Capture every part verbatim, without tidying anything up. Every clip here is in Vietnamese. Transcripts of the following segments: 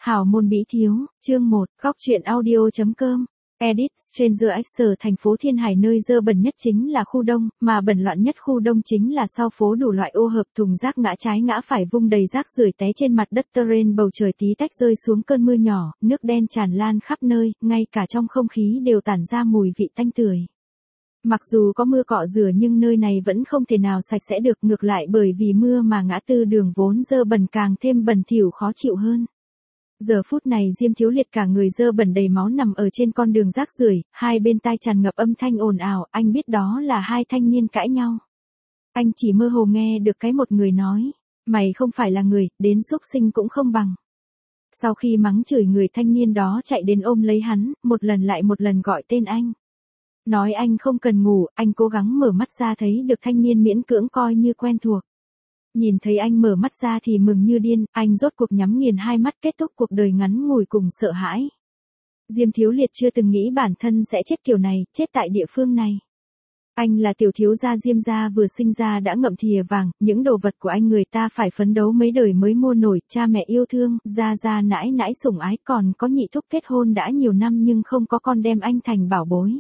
Hảo môn bí thiếu, chương một, góc truyện audio.com. Edit, Stranger X thành phố Thiên Hải nơi dơ bẩn nhất chính là khu đông, mà bẩn loạn nhất khu đông chính là sau phố đủ loại ô hợp thùng rác ngã trái ngã phải vung đầy rác rưởi té trên mặt đất terrain bầu trời tí tách rơi xuống cơn mưa nhỏ, nước đen tràn lan khắp nơi, ngay cả trong không khí đều tản ra mùi vị tanh tưởi. Mặc dù có mưa cọ rửa nhưng nơi này vẫn không thể nào sạch sẽ được, ngược lại bởi vì mưa mà ngã tư đường vốn dơ bẩn càng thêm bẩn thỉu khó chịu hơn. Giờ phút này Diêm Thiếu Liệt cả người dơ bẩn đầy máu nằm ở trên con đường rác rưởi, hai bên tai tràn ngập âm thanh ồn ào, anh biết đó là hai thanh niên cãi nhau. Anh chỉ mơ hồ nghe được cái một người nói, mày không phải là người, đến xúc sinh cũng không bằng. Sau khi mắng chửi người thanh niên đó chạy đến ôm lấy hắn, một lần lại một lần gọi tên anh. Nói anh không cần ngủ, anh cố gắng mở mắt ra thấy được thanh niên miễn cưỡng coi như quen thuộc. Nhìn thấy anh mở mắt ra thì mừng như điên, anh rốt cuộc nhắm nghiền hai mắt kết thúc cuộc đời ngắn ngủi cùng sợ hãi. Diêm Thiếu Liệt chưa từng nghĩ bản thân sẽ chết kiểu này, chết tại địa phương này. Anh là tiểu thiếu gia Diêm gia vừa sinh ra đã ngậm thìa vàng, những đồ vật của anh người ta phải phấn đấu mấy đời mới mua nổi, cha mẹ yêu thương, gia gia nãi nãi sủng ái, còn có nhị thúc kết hôn đã nhiều năm nhưng không có con đem anh thành bảo bối.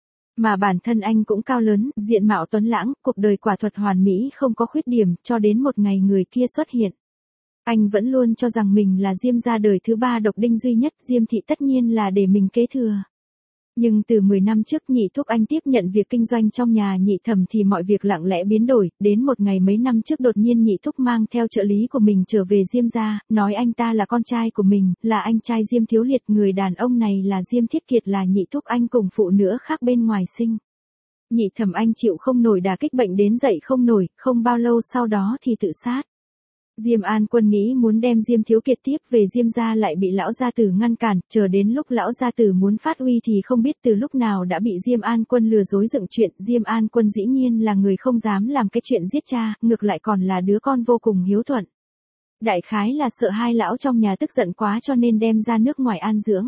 Mà bản thân anh cũng cao lớn, diện mạo tuấn lãng, cuộc đời quả thuật hoàn mỹ không có khuyết điểm, cho đến một ngày người kia xuất hiện. Anh vẫn luôn cho rằng mình là Diêm gia đời thứ ba độc đinh duy nhất, Diêm thị tất nhiên là để mình kế thừa. Nhưng từ mười năm trước nhị thúc anh tiếp nhận việc kinh doanh trong nhà nhị thẩm thì mọi việc lặng lẽ biến đổi, đến một ngày mấy năm trước đột nhiên nhị thúc mang theo trợ lý của mình trở về Diêm gia, nói anh ta là con trai của mình, là anh trai Diêm Thiếu Liệt, người đàn ông này là Diêm Thiết Kiệt, là nhị thúc anh cùng phụ nữ khác bên ngoài sinh. Nhị thẩm anh chịu không nổi đả kích bệnh đến dậy không nổi, không bao lâu sau đó thì tự sát. Diêm An Quân nghĩ muốn đem Diêm Thiếu Kiệt tiếp về Diêm gia lại bị lão gia tử ngăn cản, chờ đến lúc lão gia tử muốn phát uy thì không biết từ lúc nào đã bị Diêm An Quân lừa dối dựng chuyện. Diêm An Quân dĩ nhiên là người không dám làm cái chuyện giết cha, ngược lại còn là đứa con vô cùng hiếu thuận. Đại khái là sợ hai lão trong nhà tức giận quá cho nên đem ra nước ngoài an dưỡng.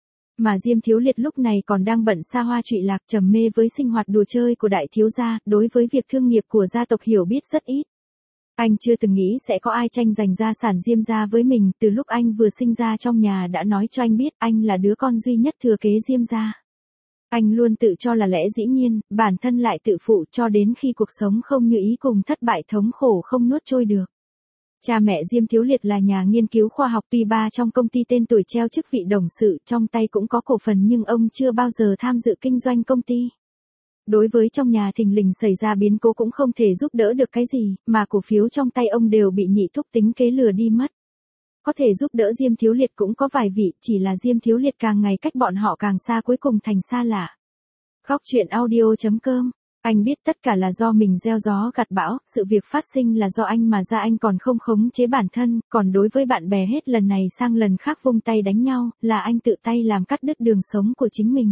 Mà Diêm Thiếu Liệt lúc này còn đang bận xa hoa trụy lạc, trầm mê với sinh hoạt đùa chơi của đại thiếu gia, đối với việc thương nghiệp của gia tộc hiểu biết rất ít. Anh chưa từng nghĩ sẽ có ai tranh giành gia sản Diêm gia với mình, từ lúc anh vừa sinh ra trong nhà đã nói cho anh biết anh là đứa con duy nhất thừa kế Diêm gia. Anh luôn tự cho là lẽ dĩ nhiên, bản thân lại tự phụ, cho đến khi cuộc sống không như ý cùng thất bại thống khổ không nuốt trôi được. Cha mẹ Diêm Thiếu Liệt là nhà nghiên cứu khoa học, tuy ba trong công ty tên tuổi treo chức vị董sự, trong tay cũng có cổ phần nhưng ông chưa bao giờ tham dự kinh doanh công ty. Đối với trong nhà thình lình xảy ra biến cố cũng không thể giúp đỡ được cái gì, mà cổ phiếu trong tay ông đều bị nhị thúc tính kế lừa đi mất. Có thể giúp đỡ Diêm Thiếu Liệt cũng có vài vị, chỉ là Diêm Thiếu Liệt càng ngày cách bọn họ càng xa, cuối cùng thành xa lạ. Góc truyện audio.com. Anh biết tất cả là do mình gieo gió gặt bão, sự việc phát sinh là do anh mà ra anh còn không khống chế bản thân, còn đối với bạn bè hết lần này sang lần khác vung tay đánh nhau, là anh tự tay làm cắt đứt đường sống của chính mình.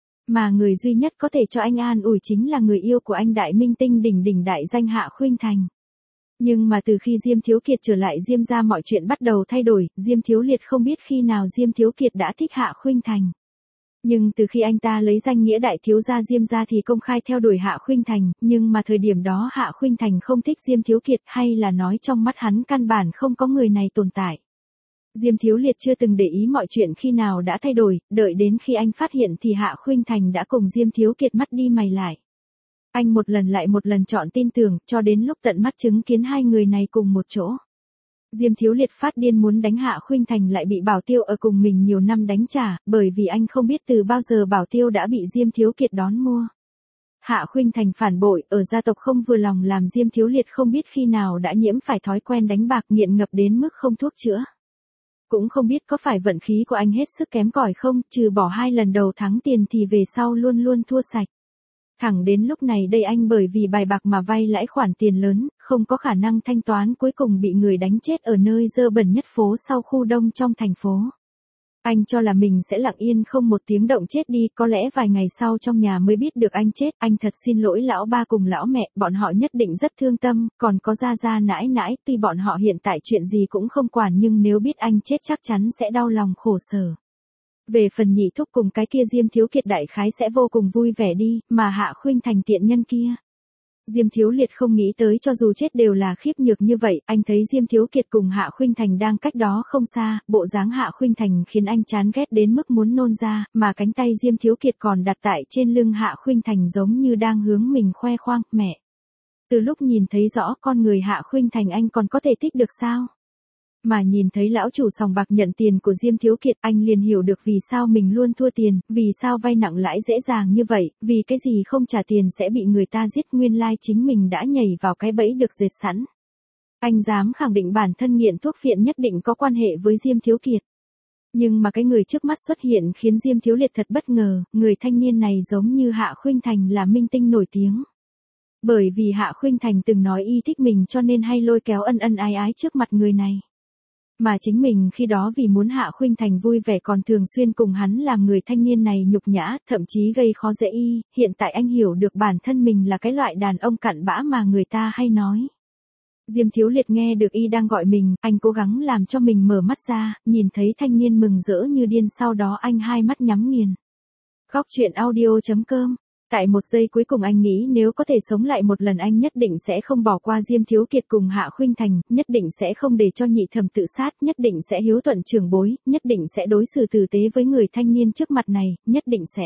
Mà người duy nhất có thể cho anh an ủi chính là người yêu của anh, đại minh tinh đỉnh đỉnh đại danh Hạ Khuynh Thành. Nhưng mà từ khi Diêm Thiếu Kiệt trở lại Diêm gia mọi chuyện bắt đầu thay đổi, Diêm Thiếu Liệt không biết khi nào Diêm Thiếu Kiệt đã thích Hạ Khuynh Thành. Nhưng từ khi anh ta lấy danh nghĩa đại thiếu gia Diêm gia thì công khai theo đuổi Hạ Khuynh Thành, nhưng mà thời điểm đó Hạ Khuynh Thành không thích Diêm Thiếu Kiệt, hay là nói trong mắt hắn căn bản không có người này tồn tại. Diêm Thiếu Liệt chưa từng để ý mọi chuyện khi nào đã thay đổi, đợi đến khi anh phát hiện thì Hạ Khuynh Thành đã cùng Diêm Thiếu Kiệt mắt đi mày lại. Anh một lần lại một lần chọn tin tưởng, cho đến lúc tận mắt chứng kiến hai người này cùng một chỗ. Diêm Thiếu Liệt phát điên muốn đánh Hạ Khuynh Thành, lại bị Bảo Tiêu ở cùng mình nhiều năm đánh trả, bởi vì anh không biết từ bao giờ Bảo Tiêu đã bị Diêm Thiếu Kiệt đón mua. Hạ Khuynh Thành phản bội, ở gia tộc không vừa lòng làm Diêm Thiếu Liệt không biết khi nào đã nhiễm phải thói quen đánh bạc, nghiện ngập đến mức không thuốc chữa. Cũng không biết có phải vận khí của anh hết sức kém cỏi không, trừ bỏ hai lần đầu thắng tiền thì về sau luôn luôn thua sạch. Thẳng đến lúc này đây anh bởi vì bài bạc mà vay lãi khoản tiền lớn, không có khả năng thanh toán, cuối cùng bị người đánh chết ở nơi dơ bẩn nhất phố sau khu đông trong thành phố. Anh cho là mình sẽ lặng yên không một tiếng động chết đi, có lẽ vài ngày sau trong nhà mới biết được anh chết. Anh thật xin lỗi lão ba cùng lão mẹ, bọn họ nhất định rất thương tâm, còn có gia gia nãi nãi, tuy bọn họ hiện tại chuyện gì cũng không quản nhưng nếu biết anh chết chắc chắn sẽ đau lòng khổ sở. Về phần nhị thúc cùng cái kia Diêm Thiếu Kiệt đại khái sẽ vô cùng vui vẻ đi, mà Hạ Khuynh Thành tiện nhân kia. Diêm Thiếu Liệt không nghĩ tới cho dù chết đều là khiếp nhược như vậy, anh thấy Diêm Thiếu Kiệt cùng Hạ Khuynh Thành đang cách đó không xa, bộ dáng Hạ Khuynh Thành khiến anh chán ghét đến mức muốn nôn ra, mà cánh tay Diêm Thiếu Kiệt còn đặt tại trên lưng Hạ Khuynh Thành giống như đang hướng mình khoe khoang, mẹ. Từ lúc nhìn thấy rõ con người Hạ Khuynh Thành anh còn có thể thích được sao? Mà nhìn thấy lão chủ sòng bạc nhận tiền của Diêm Thiếu Kiệt anh liền hiểu được vì sao mình luôn thua tiền, vì sao vay nặng lãi dễ dàng như vậy, vì cái gì không trả tiền sẽ bị người ta giết, nguyên lai chính mình đã nhảy vào cái bẫy được dệt sẵn. Anh dám khẳng định bản thân nghiện thuốc phiện nhất định có quan hệ với Diêm Thiếu Kiệt. Nhưng mà cái người trước mắt xuất hiện khiến Diêm Thiếu Liệt thật bất ngờ, người thanh niên này giống như Hạ Khuynh Thành là minh tinh nổi tiếng. Bởi vì Hạ Khuynh Thành từng nói y thích mình cho nên hay lôi kéo ân ân ái ái trước mặt người này. Mà chính mình khi đó vì muốn Hạ Khuynh Thành vui vẻ còn thường xuyên cùng hắn làm người thanh niên này nhục nhã, thậm chí gây khó dễ y, hiện tại anh hiểu được bản thân mình là cái loại đàn ông cặn bã mà người ta hay nói. Diêm Thiếu Liệt nghe được y đang gọi mình, anh cố gắng làm cho mình mở mắt ra, nhìn thấy thanh niên mừng rỡ như điên, sau đó anh hai mắt nhắm nghiền. Góc truyện audio chấm com. Tại một giây cuối cùng anh nghĩ nếu có thể sống lại một lần anh nhất định sẽ không bỏ qua Diêm Thiếu Kiệt cùng Hạ Khuynh Thành, nhất định sẽ không để cho nhị thẩm tự sát, nhất định sẽ hiếu thuận trưởng bối, nhất định sẽ đối xử tử tế với người thanh niên trước mặt này, nhất định sẽ.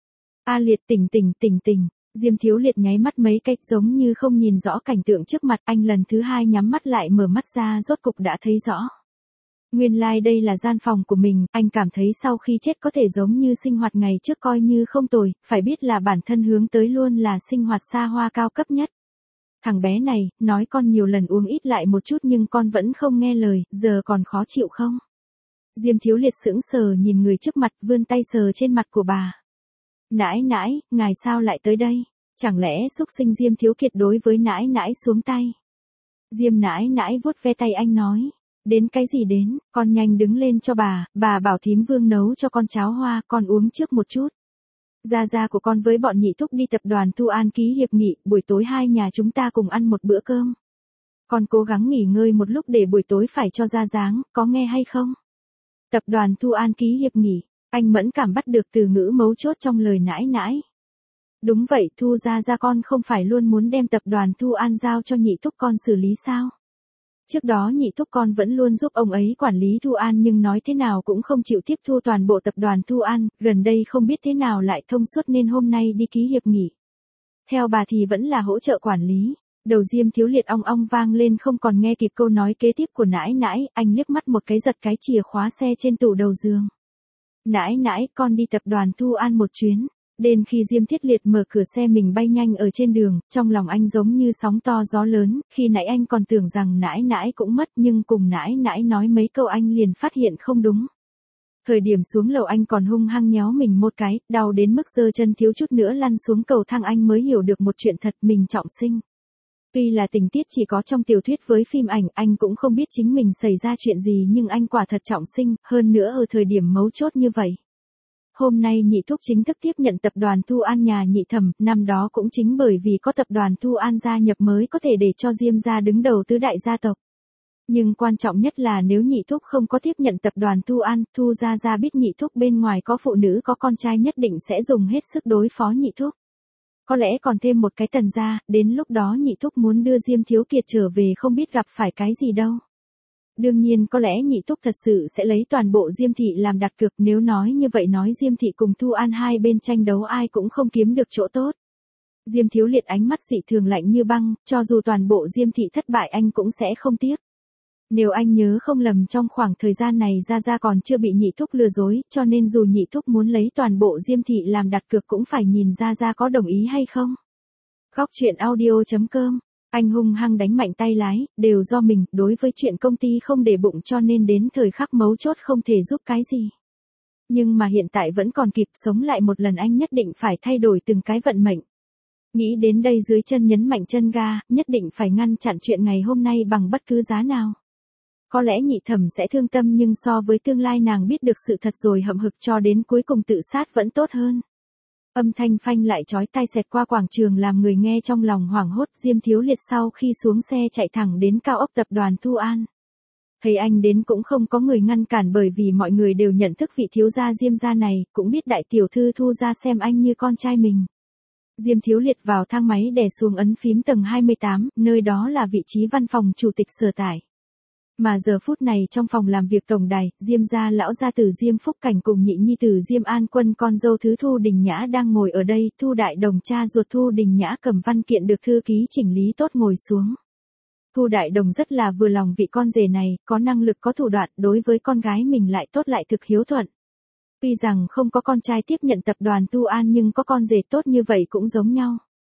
A Liệt tỉnh tỉnh tỉnh tỉnh. Diêm Thiếu Liệt nháy mắt mấy cách giống như không nhìn rõ cảnh tượng trước mặt, anh lần thứ hai nhắm mắt lại mở mắt ra rốt cục đã thấy rõ. Nguyên lai like đây là gian phòng của mình, anh cảm thấy sau khi chết có thể giống như sinh hoạt ngày trước coi như không tồi, phải biết là bản thân hướng tới luôn là sinh hoạt xa hoa cao cấp nhất. Thằng bé này, nói con nhiều lần uống ít lại một chút nhưng con vẫn không nghe lời, giờ còn khó chịu không? Diêm Thiếu Liệt sững sờ nhìn người trước mặt, vươn tay sờ trên mặt của bà. Nãi nãi, ngài sao lại tới đây? Chẳng lẽ xúc sinh Diêm Thiếu Kiệt đối với nãi nãi xuống tay? Diêm nãi nãi vuốt ve tay anh nói. Đến cái gì đến, con nhanh đứng lên cho bà, bà bảo thím Vương nấu cho con cháo hoa, con uống trước một chút. Gia gia của con với bọn nhị thúc đi tập đoàn Thu An ký hiệp nghị, buổi tối hai nhà chúng ta cùng ăn một bữa cơm. Con cố gắng nghỉ ngơi một lúc để buổi tối phải cho ra dáng, có nghe hay không? Tập đoàn Thu An ký hiệp nghị, anh mẫn cảm bắt được từ ngữ mấu chốt trong lời nãi nãi. Đúng vậy, Thu gia gia con không phải luôn muốn đem tập đoàn Thu An giao cho nhị thúc con xử lý sao? Trước đó nhị thúc con vẫn luôn giúp ông ấy quản lý Thu An nhưng nói thế nào cũng không chịu tiếp thu toàn bộ tập đoàn Thu An, gần đây không biết thế nào lại thông suốt nên hôm nay đi ký hiệp nghị. Theo bà thì vẫn là hỗ trợ quản lý. Đầu Diêm Thiếu Liệt ong ong vang lên không còn nghe kịp câu nói kế tiếp của nãi nãi, anh liếc mắt một cái giật cái chìa khóa xe trên tủ đầu giường. Nãi nãi, con đi tập đoàn Thu An một chuyến. Đến khi Diêm Thiết Liệt mở cửa xe mình bay nhanh ở trên đường, trong lòng anh giống như sóng to gió lớn, khi nãy anh còn tưởng rằng nãi nãi cũng mất nhưng cùng nãi nãi nói mấy câu anh liền phát hiện không đúng. Thời điểm xuống lầu anh còn hung hăng nhéo mình một cái, đau đến mức giơ chân thiếu chút nữa lăn xuống cầu thang, anh mới hiểu được một chuyện thật, mình trọng sinh. Tuy là tình tiết chỉ có trong tiểu thuyết với phim ảnh, anh cũng không biết chính mình xảy ra chuyện gì nhưng anh quả thật trọng sinh, hơn nữa ở thời điểm mấu chốt như vậy. Hôm nay nhị thúc chính thức tiếp nhận tập đoàn Thu An nhà nhị thẩm, năm đó cũng chính bởi vì có tập đoàn Thu An gia nhập mới có thể để cho Diêm gia đứng đầu tứ đại gia tộc. Nhưng quan trọng nhất là nếu nhị thúc không có tiếp nhận tập đoàn Thu An, Thu gia gia biết nhị thúc bên ngoài có phụ nữ có con trai nhất định sẽ dùng hết sức đối phó nhị thúc. Có lẽ còn thêm một cái Tần gia, đến lúc đó nhị thúc muốn đưa Diêm Thiếu Kiệt trở về không biết gặp phải cái gì đâu. Đương nhiên có lẽ nhị thúc thật sự sẽ lấy toàn bộ Diêm thị làm đặt cược, nếu nói như vậy nói Diêm thị cùng Thu An hai bên tranh đấu ai cũng không kiếm được chỗ tốt. Diêm Thiếu Liệt ánh mắt dị thường lạnh như băng, cho dù toàn bộ Diêm thị thất bại anh cũng sẽ không tiếc. Nếu anh nhớ không lầm trong khoảng thời gian này Gia Gia còn chưa bị nhị thúc lừa dối, cho nên dù nhị thúc muốn lấy toàn bộ Diêm thị làm đặt cược cũng phải nhìn Gia Gia có đồng ý hay không. Góc truyện audio chấm com. Anh hung hăng đánh mạnh tay lái, đều do mình, đối với chuyện công ty không để bụng cho nên đến thời khắc mấu chốt không thể giúp cái gì. Nhưng mà hiện tại vẫn còn kịp, sống lại một lần anh nhất định phải thay đổi từng cái vận mệnh. Nghĩ đến đây dưới chân nhấn mạnh chân ga, nhất định phải ngăn chặn chuyện ngày hôm nay bằng bất cứ giá nào. Có lẽ nhị thẩm sẽ thương tâm nhưng so với tương lai nàng biết được sự thật rồi hậm hực cho đến cuối cùng tự sát vẫn tốt hơn. Âm thanh phanh lại chói tai xẹt qua quảng trường làm người nghe trong lòng hoảng hốt. Diêm Thiếu Liệt sau khi xuống xe chạy thẳng đến cao ốc tập đoàn Thu An. Thấy anh đến cũng không có người ngăn cản bởi vì mọi người đều nhận thức vị thiếu gia Diêm gia này, cũng biết đại tiểu thư Thu gia xem anh như con trai mình. Diêm Thiếu Liệt vào thang máy đè xuống ấn phím tầng hai mươi tám, nơi đó là vị trí văn phòng chủ tịch sở tại. Mà giờ phút này trong phòng làm việc tổng đài, Diêm gia lão gia tử Diêm Phúc Cảnh cùng nhị nhi tử Diêm An Quân con dâu thứ Thu Đình Nhã đang ngồi ở đây, Thu Đại Đồng cha ruột Thu Đình Nhã cầm văn kiện được thư ký chỉnh lý tốt ngồi xuống. Thu Đại Đồng rất là vừa lòng vị con rể này, có năng lực có thủ đoạn, đối với con gái mình lại tốt lại thực hiếu thuận. Tuy rằng không có con trai tiếp nhận tập đoàn Thu An nhưng có con rể tốt như vậy cũng giống nhau.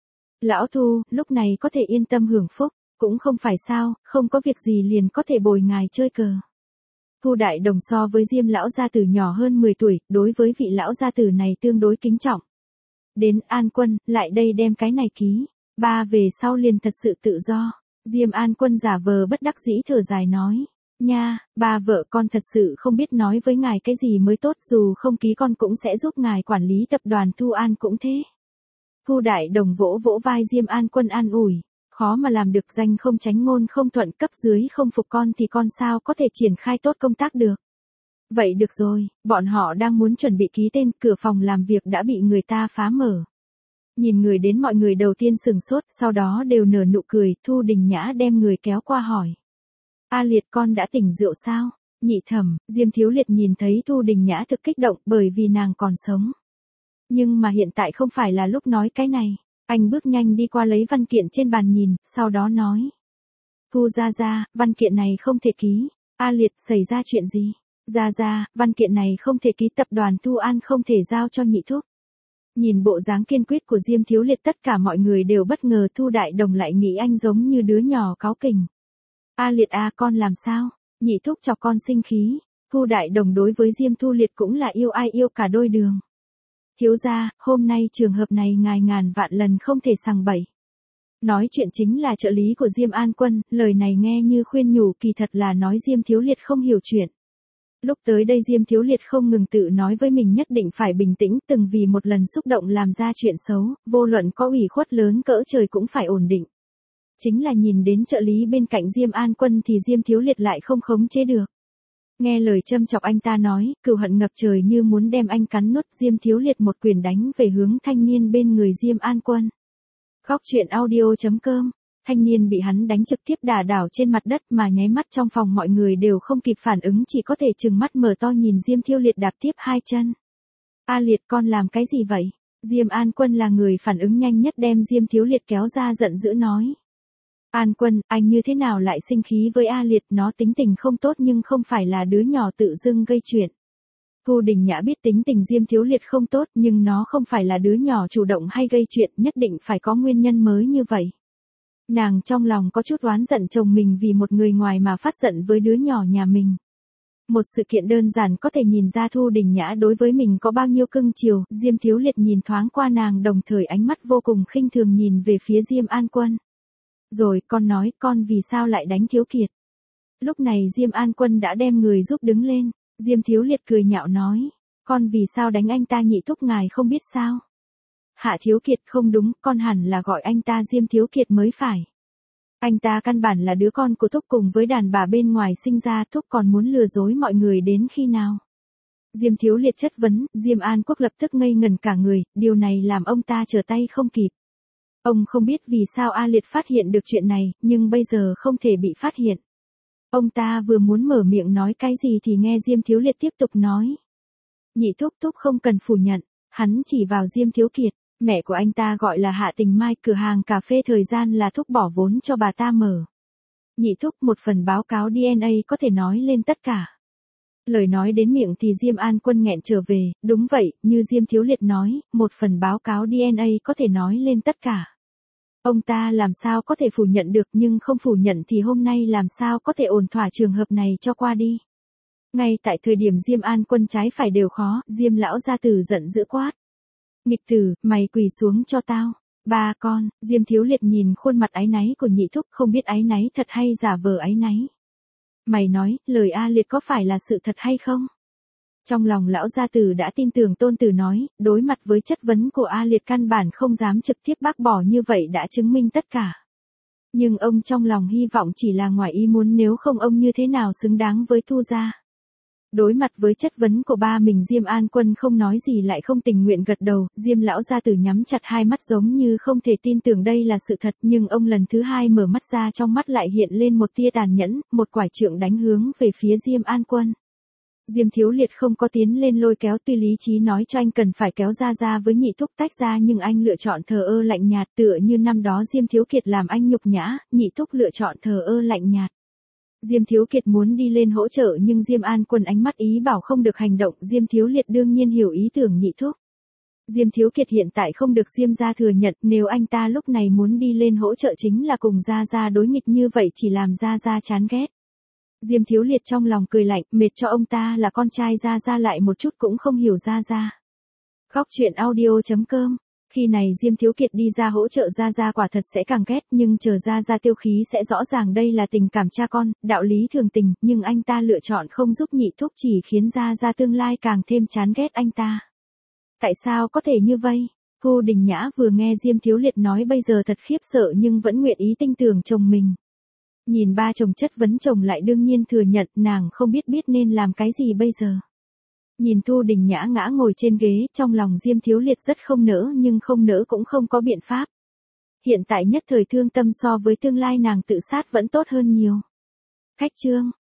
Lão Thu, lúc này có thể yên tâm hưởng phúc, cũng không phải sao, không có việc gì liền có thể bồi ngài chơi cờ. Thu Đại Đồng so với Diêm lão gia tử nhỏ hơn mười tuổi, đối với vị lão gia tử này tương đối kính trọng. Đến An Quân, lại đây đem cái này ký, ba về sau liền thật sự tự do. Diêm An Quân giả vờ bất đắc dĩ thở dài nói. Nha, ba vợ con thật sự không biết nói với ngài cái gì mới tốt, dù không ký con cũng sẽ giúp ngài quản lý tập đoàn Thu An cũng thế. Thu Đại Đồng vỗ vỗ vai Diêm An Quân an ủi, khó mà làm được, danh không tránh ngôn không thuận, cấp dưới không phục con thì con sao có thể triển khai tốt công tác được. Vậy được rồi, bọn họ đang muốn chuẩn bị ký tên, cửa phòng làm việc đã bị người ta phá mở. Nhìn người đến mọi người đầu tiên sừng sốt, sau đó đều nở nụ cười, Thu Đình Nhã đem người kéo qua hỏi. A Liệt con đã tỉnh rượu sao? Nhị thẩm, Diêm Thiếu Liệt nhìn thấy Thu Đình Nhã thực kích động bởi vì nàng còn sống. Nhưng mà hiện tại không phải là lúc nói cái này. Anh bước nhanh đi qua lấy văn kiện trên bàn nhìn, sau đó nói. Thu gia gia, văn kiện này không thể ký. A Liệt, xảy ra chuyện gì? Gia gia, văn kiện này không thể ký, tập đoàn Thu An không thể giao cho nhị thúc. Nhìn bộ dáng kiên quyết của Diêm Thiếu Liệt tất cả mọi người đều bất ngờ, Thu Đại Đồng lại nghĩ anh giống như đứa nhỏ cáu kỉnh. A Liệt à, con làm sao? Nhị thúc cho con sinh khí. Thu Đại Đồng đối với Diêm Thu Liệt cũng là yêu ai yêu cả đôi đường. Thiếu gia, hôm nay trường hợp này ngài ngàn vạn lần không thể sằng bậy. Nói chuyện chính là trợ lý của Diêm An Quân, lời này nghe như khuyên nhủ, kỳ thật là nói Diêm Thiếu Liệt không hiểu chuyện. Lúc tới đây Diêm Thiếu Liệt không ngừng tự nói với mình nhất định phải bình tĩnh, từng vì một lần xúc động làm ra chuyện xấu, vô luận có ủy khuất lớn cỡ trời cũng phải ổn định. Chính là nhìn đến trợ lý bên cạnh Diêm An Quân thì Diêm Thiếu Liệt lại không khống chế được. Nghe lời châm chọc anh ta nói, cừu hận ngập trời như muốn đem anh cắn nuốt, Diêm Thiếu Liệt một quyền đánh về hướng thanh niên bên người Diêm An Quân. Khóc chuyện audio chấm com, thanh niên bị hắn đánh trực tiếp đả đảo trên mặt đất mà nháy mắt trong phòng mọi người đều không kịp phản ứng, chỉ có thể trừng mắt mở to nhìn Diêm Thiếu Liệt đạp tiếp hai chân. A Liệt con làm cái gì vậy? Diêm An Quân là người phản ứng nhanh nhất đem Diêm Thiếu Liệt kéo ra giận dữ nói. An Quân, anh như thế nào lại sinh khí với A Liệt, nó tính tình không tốt nhưng không phải là đứa nhỏ tự dưng gây chuyện. Thu Đình Nhã biết tính tình Diêm Thiếu Liệt không tốt nhưng nó không phải là đứa nhỏ chủ động hay gây chuyện, nhất định phải có nguyên nhân mới như vậy. Nàng trong lòng có chút oán giận chồng mình vì một người ngoài mà phát giận với đứa nhỏ nhà mình. Một sự kiện đơn giản có thể nhìn ra Thu Đình Nhã đối với mình có bao nhiêu cưng chiều, Diêm Thiếu Liệt nhìn thoáng qua nàng đồng thời ánh mắt vô cùng khinh thường nhìn về phía Diêm An Quân. Rồi con nói con vì sao lại đánh Thiếu Kiệt. Lúc này Diêm An Quân đã đem người giúp đứng lên, Diêm Thiếu Liệt cười nhạo nói, con vì sao đánh anh ta nhị thúc ngài không biết sao. Hạ Thiếu Kiệt không đúng, con hẳn là gọi anh ta Diêm Thiếu Kiệt mới phải. Anh ta căn bản là đứa con của thúc cùng với đàn bà bên ngoài sinh ra, thúc còn muốn lừa dối mọi người đến khi nào. Diêm Thiếu Liệt chất vấn, Diêm An Quốc lập tức ngây ngẩn cả người, điều này làm ông ta trở tay không kịp. Ông không biết vì sao A Liệt phát hiện được chuyện này, nhưng bây giờ không thể bị phát hiện. Ông ta vừa muốn mở miệng nói cái gì thì nghe Diêm Thiếu Liệt tiếp tục nói. Nhị thúc thúc không cần phủ nhận, hắn chỉ vào Diêm Thiếu Kiệt, mẹ của anh ta gọi là Hạ Tình Mai, cửa hàng cà phê thời gian là thúc bỏ vốn cho bà ta mở. Nhị thúc, một phần báo cáo đê en a có thể nói lên tất cả. Lời nói đến miệng thì Diêm An Quân nghẹn trở về, đúng vậy, như Diêm Thiếu Liệt nói, một phần báo cáo đê en a có thể nói lên tất cả. Ông ta làm sao có thể phủ nhận được, nhưng không phủ nhận thì hôm nay làm sao có thể ổn thỏa trường hợp này cho qua đi. Ngay tại thời điểm Diêm An Quân trái phải đều khó, Diêm lão gia tử giận dữ quát. Nghịch tử, mày quỳ xuống cho tao. Ba con, Diêm Thiếu Liệt nhìn khuôn mặt áy náy của nhị thúc không biết áy náy thật hay giả vờ áy náy. Mày nói, lời A Liệt có phải là sự thật hay không? Trong lòng lão gia tử đã tin tưởng tôn tử nói, đối mặt với chất vấn của A Liệt căn bản không dám trực tiếp bác bỏ, như vậy đã chứng minh tất cả. Nhưng ông trong lòng hy vọng chỉ là ngoài ý muốn, nếu không ông như thế nào xứng đáng với Thu gia. Đối mặt với chất vấn của ba mình, Diêm An Quân không nói gì lại không tình nguyện gật đầu. Diêm lão gia tử nhắm chặt hai mắt giống như không thể tin tưởng đây là sự thật, nhưng ông lần thứ hai mở mắt ra, trong mắt lại hiện lên một tia tàn nhẫn, một quải trượng đánh hướng về phía Diêm An Quân. Diêm Thiếu Liệt không có tiến lên lôi kéo, tuy lý trí nói cho anh cần phải kéo Gia Gia với Nhị Thúc tách ra, nhưng anh lựa chọn thờ ơ lạnh nhạt, tựa như năm đó Diêm Thiếu Kiệt làm anh nhục nhã, Nhị Thúc lựa chọn thờ ơ lạnh nhạt. Diêm Thiếu Kiệt muốn đi lên hỗ trợ nhưng Diêm An Quân ánh mắt ý bảo không được hành động. Diêm Thiếu Liệt đương nhiên hiểu ý tưởng Nhị Thúc. Diêm Thiếu Kiệt hiện tại không được Diêm gia thừa nhận, nếu anh ta lúc này muốn đi lên hỗ trợ chính là cùng Gia Gia đối nghịch, như vậy chỉ làm Gia Gia chán ghét. Diêm Thiếu Liệt trong lòng cười lạnh, mệt cho ông ta là con trai Gia Gia lại một chút cũng không hiểu Gia Gia. Góc truyện audio chấm com. Khi này Diêm Thiếu Kiệt đi ra hỗ trợ Gia Gia quả thật sẽ càng ghét, nhưng chờ Gia Gia tiêu khí sẽ rõ ràng đây là tình cảm cha con, đạo lý thường tình, nhưng anh ta lựa chọn không giúp Nhị Thúc chỉ khiến Gia Gia tương lai càng thêm chán ghét anh ta. Tại sao có thể như vậy? Thu Đình Nhã vừa nghe Diêm Thiếu Liệt nói bây giờ thật khiếp sợ nhưng vẫn nguyện ý tin tưởng chồng mình. Nhìn ba chồng chất vấn chồng lại đương nhiên thừa nhận, nàng không biết biết nên làm cái gì bây giờ. Nhìn Thu Đình Nhã ngã ngồi trên ghế, trong lòng Diêm Thiếu Liệt rất không nỡ nhưng không nỡ cũng không có biện pháp. Hiện tại nhất thời thương tâm so với tương lai nàng tự sát vẫn tốt hơn nhiều. Khách chương.